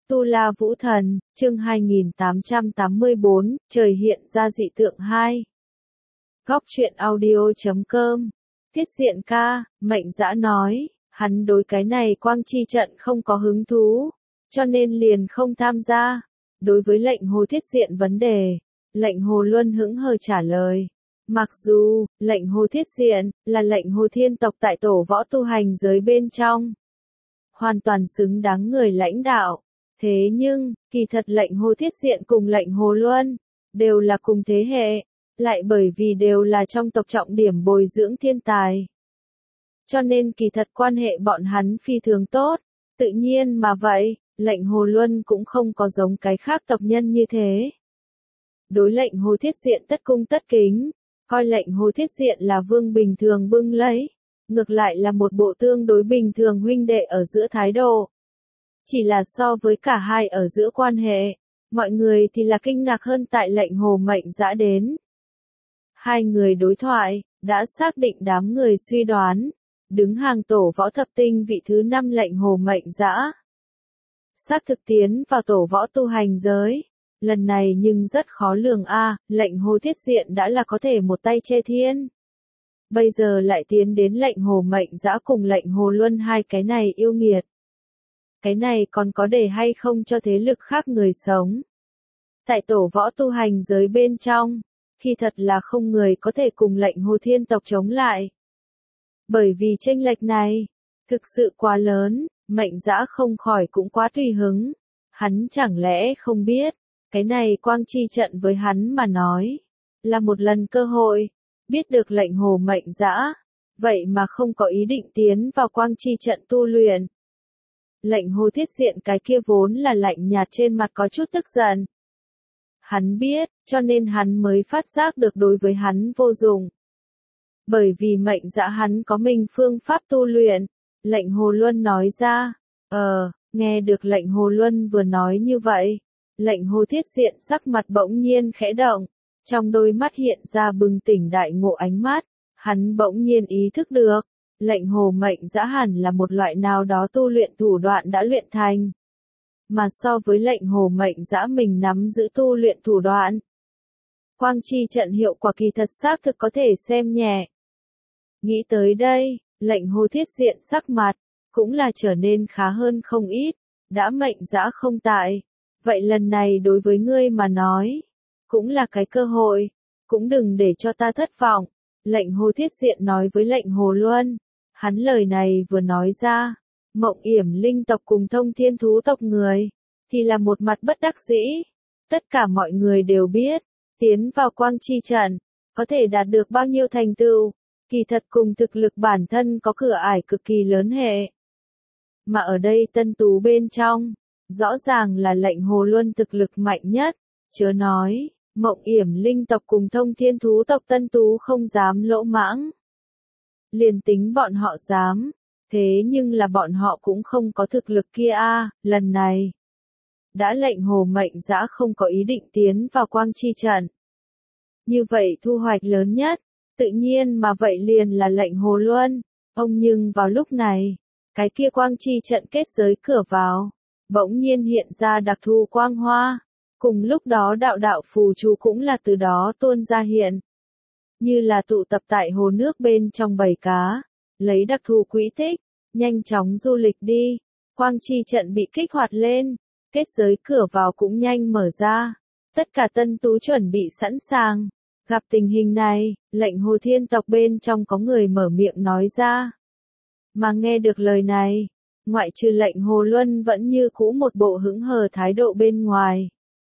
Tu La Vũ Thần, chương 2884, trời hiện ra dị tượng 2. Góc truyện audio.com. Tiết Diện ca, Mệnh Dã nói, hắn đối cái này quang chi trận không có hứng thú, cho nên liền không tham gia. Đối với lệnh Hồ Thiết Diện vấn đề, lệnh Hồ Luân hững hờ trả lời. Mặc dù, lệnh Hồ Thiết Diện, là lệnh Hồ Thiên tộc tại tổ võ tu hành giới bên trong. Hoàn toàn xứng đáng người lãnh đạo. Thế nhưng, kỳ thật lệnh Hồ Thiết Diện cùng lệnh Hồ Luân, đều là cùng thế hệ, lại bởi vì đều là trong tộc trọng điểm bồi dưỡng thiên tài. Cho nên kỳ thật quan hệ bọn hắn phi thường tốt, tự nhiên mà vậy, lệnh Hồ Luân cũng không có giống cái khác tộc nhân như thế. Đối lệnh Hồ Thiết Diện tất cung tất kính, coi lệnh Hồ Thiết Diện là vương bình thường bưng lấy, ngược lại là một bộ tương đối bình thường huynh đệ ở giữa thái độ. Chỉ là so với cả hai ở giữa quan hệ, mọi người thì là kinh ngạc hơn tại lệnh Hồ Mệnh Dã đến. Hai người đối thoại, đã xác định đám người suy đoán, đứng hàng tổ võ thập tinh vị thứ 5 lệnh Hồ Mệnh Dã. Xác thực tiến vào tổ võ tu hành giới, lần này nhưng rất khó lường lệnh Hồ Thiết Diện đã là có thể một tay che thiên. Bây giờ lại tiến đến lệnh Hồ Mệnh Dã cùng lệnh Hồ Luân hai cái này yêu nghiệt. Cái này còn có để hay không cho thế lực khác người sống. Tại tổ võ tu hành giới bên trong, khi thật là không người có thể cùng lệnh Hồ Thiên tộc chống lại. Bởi vì chênh lệch này, thực sự quá lớn, Mệnh Dã không khỏi cũng quá tùy hứng. Hắn chẳng lẽ không biết, cái này quang chi trận với hắn mà nói, là một lần cơ hội, biết được lệnh Hồ Mệnh Dã, vậy mà không có ý định tiến vào quang chi trận tu luyện. Lệnh Hồ Thiết Diện cái kia vốn là lạnh nhạt trên mặt có chút tức giận. Hắn biết, cho nên hắn mới phát giác được đối với hắn vô dụng. Bởi vì Mệnh Dã hắn có mình phương pháp tu luyện, lệnh Hồ Luân nói ra, nghe được lệnh Hồ Luân vừa nói như vậy, lệnh Hồ Thiết Diện sắc mặt bỗng nhiên khẽ động, trong đôi mắt hiện ra bừng tỉnh đại ngộ ánh mắt, hắn bỗng nhiên ý thức được. Lệnh Hồ Mệnh Dã hẳn là một loại nào đó tu luyện thủ đoạn đã luyện thành. Mà so với lệnh Hồ Mệnh Dã mình nắm giữ tu luyện thủ đoạn, quang chi trận hiệu quả kỳ thật xác thực có thể xem nhẹ. Nghĩ tới đây, lệnh Hồ Thiết Diện sắc mặt, cũng là trở nên khá hơn không ít, đã Mệnh Dã không tại. Vậy lần này đối với ngươi mà nói, cũng là cái cơ hội, cũng đừng để cho ta thất vọng. Lệnh Hồ Thiết Diện nói với lệnh Hồ Luân. Hắn lời này vừa nói ra, Mộng Yểm Linh tộc cùng Thông Thiên thú tộc người, thì là một mặt bất đắc dĩ. Tất cả mọi người đều biết, tiến vào quang chi trận, có thể đạt được bao nhiêu thành tựu, kỳ thật cùng thực lực bản thân có cửa ải cực kỳ lớn hệ. Mà ở đây Tân Tú bên trong, rõ ràng là lệnh Hồ Luân thực lực mạnh nhất, chớ nói, Mộng Yểm Linh tộc cùng Thông Thiên thú tộc Tân Tú không dám lỗ mãng. Liền tính bọn họ dám, thế nhưng là bọn họ cũng không có thực lực kia lần này. Đã lệnh Hồ Mệnh Dã không có ý định tiến vào quang chi trận. Như vậy thu hoạch lớn nhất, tự nhiên mà vậy liền là lệnh Hồ Luân. Nhưng vào lúc này, cái kia quang chi trận kết giới cửa vào, bỗng nhiên hiện ra đặc thù quang hoa. Cùng lúc đó đạo đạo phù chú cũng là từ đó tuôn ra hiện. Như là tụ tập tại hồ nước bên trong bầy cá, lấy đặc thù quỹ tích, nhanh chóng du lịch đi. Quang chi trận bị kích hoạt lên, kết giới cửa vào cũng nhanh mở ra. Tất cả Tân Tú chuẩn bị sẵn sàng. Gặp tình hình này, lệnh Hồ Thiên tộc bên trong có người mở miệng nói ra. Mà nghe được lời này, ngoại trừ lệnh Hồ Luân vẫn như cũ một bộ hững hờ thái độ bên ngoài.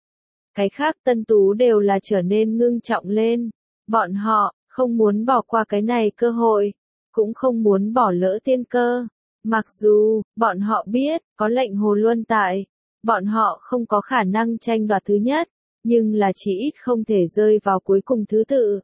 Cái khác Tân Tú đều là trở nên ngưng trọng lên. Bọn họ, không muốn bỏ qua cái này cơ hội, cũng không muốn bỏ lỡ tiên cơ. Mặc dù, bọn họ biết, có lệnh Hồ Luân tại, bọn họ không có khả năng tranh đoạt thứ nhất, nhưng là chỉ ít không thể rơi vào cuối cùng thứ tự.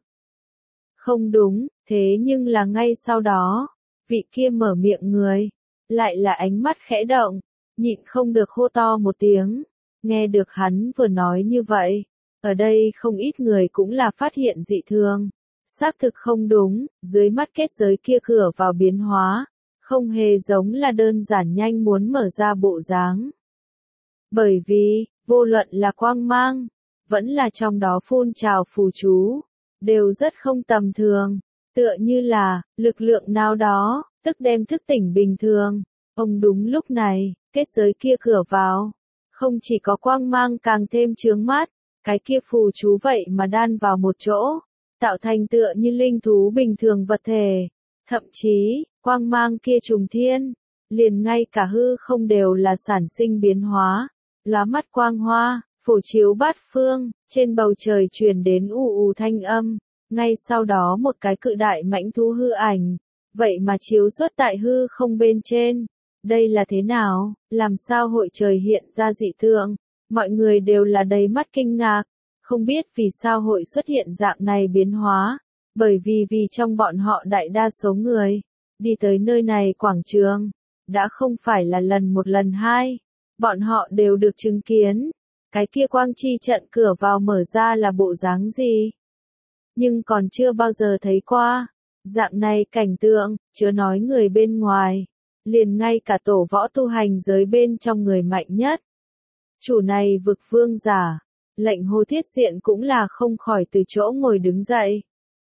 Không đúng, thế nhưng là ngay sau đó, vị kia mở miệng người, lại là ánh mắt khẽ động, nhịn không được hô to một tiếng. Nghe được hắn vừa nói như vậy, ở đây không ít người cũng là phát hiện dị thường. Xác thực không đúng, dưới mắt kết giới kia cửa vào biến hóa, không hề giống là đơn giản nhanh muốn mở ra bộ dáng. Bởi vì, vô luận là quang mang, vẫn là trong đó phun trào phù chú, đều rất không tầm thường, tựa như là, lực lượng nào đó, tức đem thức tỉnh bình thường. Ông đúng lúc này, kết giới kia cửa vào, không chỉ có quang mang càng thêm chướng mắt, cái kia phù chú vậy mà đan vào một chỗ, tạo thành tựa như linh thú bình thường vật thể. Thậm chí, quang mang kia trùng thiên, liền ngay cả hư không đều là sản sinh biến hóa, lóa mắt quang hoa, phổ chiếu bát phương, trên bầu trời truyền đến ù ù thanh âm, ngay sau đó một cái cự đại mãnh thú hư ảnh, vậy mà chiếu xuất tại hư không bên trên. Đây là thế nào, làm sao hội trời hiện ra dị tượng, mọi người đều là đầy mắt kinh ngạc, không biết vì sao hội xuất hiện dạng này biến hóa, bởi vì trong bọn họ đại đa số người, đi tới nơi này quảng trường, đã không phải là lần một lần hai, bọn họ đều được chứng kiến, cái kia quang chi trận cửa vào mở ra là bộ dáng gì. Nhưng còn chưa bao giờ thấy qua, dạng này cảnh tượng, chớ nói người bên ngoài, liền ngay cả tổ võ tu hành giới bên trong người mạnh nhất. Chủ này vực vương giả, lệnh Hồ Thiết Diện cũng là không khỏi từ chỗ ngồi đứng dậy.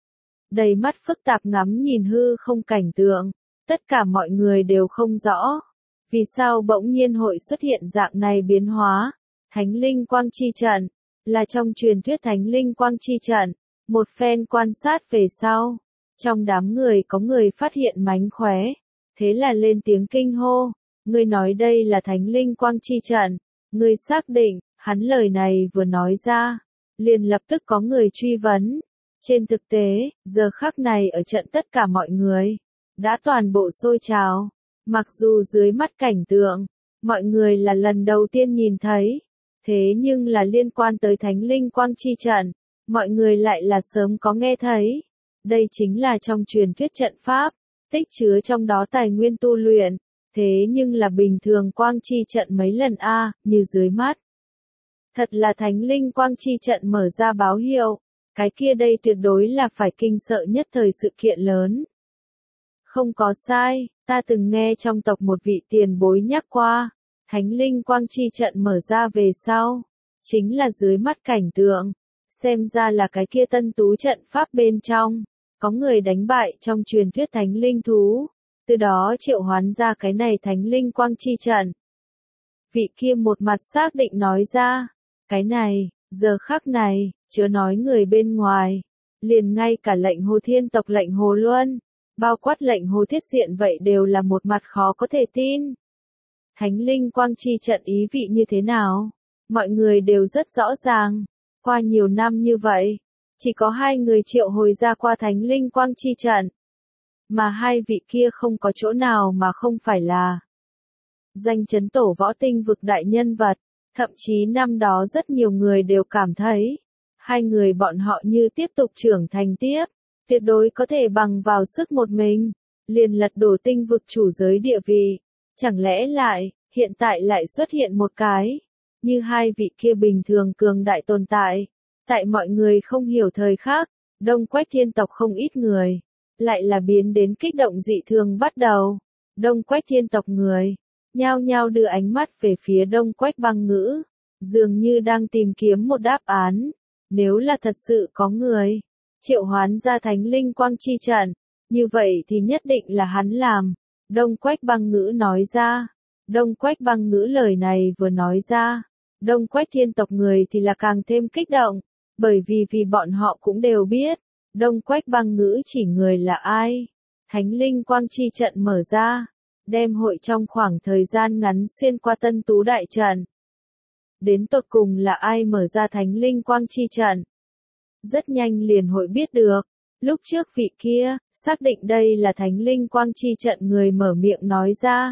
Đầy mắt phức tạp ngắm nhìn hư không cảnh tượng, tất cả mọi người đều không rõ, vì sao bỗng nhiên hội xuất hiện dạng này biến hóa. Thánh linh quang chi trận, là trong truyền thuyết thánh linh quang chi trận, một phen quan sát về sau, trong đám người có người phát hiện mánh khóe, thế là lên tiếng kinh hô, ngươi nói đây là thánh linh quang chi trận, ngươi xác định. Hắn lời này vừa nói ra, liền lập tức có người truy vấn. Trên thực tế, giờ khắc này ở trận tất cả mọi người, đã toàn bộ sôi trào. Mặc dù dưới mắt cảnh tượng, mọi người là lần đầu tiên nhìn thấy, thế nhưng là liên quan tới thánh linh quang chi trận, mọi người lại là sớm có nghe thấy. Đây chính là trong truyền thuyết trận pháp, tích chứa trong đó tài nguyên tu luyện, thế nhưng là bình thường quang chi trận mấy lần như dưới mắt. Thật là thánh linh quang chi trận mở ra báo hiệu, cái kia đây tuyệt đối là phải kinh sợ nhất thời sự kiện lớn. Không có sai, ta từng nghe trong tộc một vị tiền bối nhắc qua, thánh linh quang chi trận mở ra về sau, chính là dưới mắt cảnh tượng, xem ra là cái kia tân tú trận pháp bên trong, có người đánh bại trong truyền thuyết thánh linh thú, từ đó triệu hoán ra cái này thánh linh quang chi trận. Vị kia một mặt xác định nói ra, cái này, giờ khắc này, chớ nói người bên ngoài, liền ngay cả lệnh Hồ Thiên tộc lệnh Hồ Luân, bao quát lệnh Hồ Thiết Diện vậy đều là một mặt khó có thể tin. Thánh linh quang chi trận ý vị như thế nào? Mọi người đều rất rõ ràng, qua nhiều năm như vậy, chỉ có 2 người triệu hồi ra qua thánh linh quang chi trận, mà 2 vị kia không có chỗ nào mà không phải là danh chấn tổ võ tinh vực đại nhân vật. Thậm chí năm đó rất nhiều người đều cảm thấy, 2 người bọn họ như tiếp tục trưởng thành tiếp, tuyệt đối có thể bằng vào sức một mình, liền lật đổ tinh vực chủ giới địa vị. Chẳng lẽ lại, hiện tại lại xuất hiện một cái, như 2 vị kia bình thường cường đại tồn tại, tại mọi người không hiểu thời khắc, Đông Quách Thiên tộc không ít người, lại là biến đến kích động dị thường bắt đầu. Đông Quách Thiên tộc người nhao nhao đưa ánh mắt về phía Đông Quách Băng Ngữ, dường như đang tìm kiếm một đáp án. Nếu là thật sự có người triệu hoán ra thánh linh quang chi trận, như vậy thì nhất định là hắn làm. Đông Quách Băng Ngữ nói ra. Đông Quách Băng Ngữ lời này vừa nói ra, Đông Quách Thiên tộc người thì là càng thêm kích động, bởi vì bọn họ cũng đều biết, Đông Quách Băng Ngữ chỉ người là ai. Thánh linh quang chi trận mở ra, đem hội trong khoảng thời gian ngắn xuyên qua tân tú đại trận. Đến tột cùng là ai mở ra thánh linh quang chi trận? Rất nhanh liền hội biết được, lúc trước vị kia, xác định đây là thánh linh quang chi trận người mở miệng nói ra.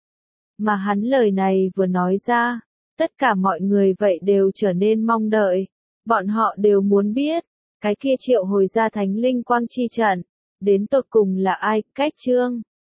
Mà hắn lời này vừa nói ra, tất cả mọi người vậy đều trở nên mong đợi, bọn họ đều muốn biết, cái kia triệu hồi ra thánh linh quang chi trận, đến tột cùng là ai. Cách chương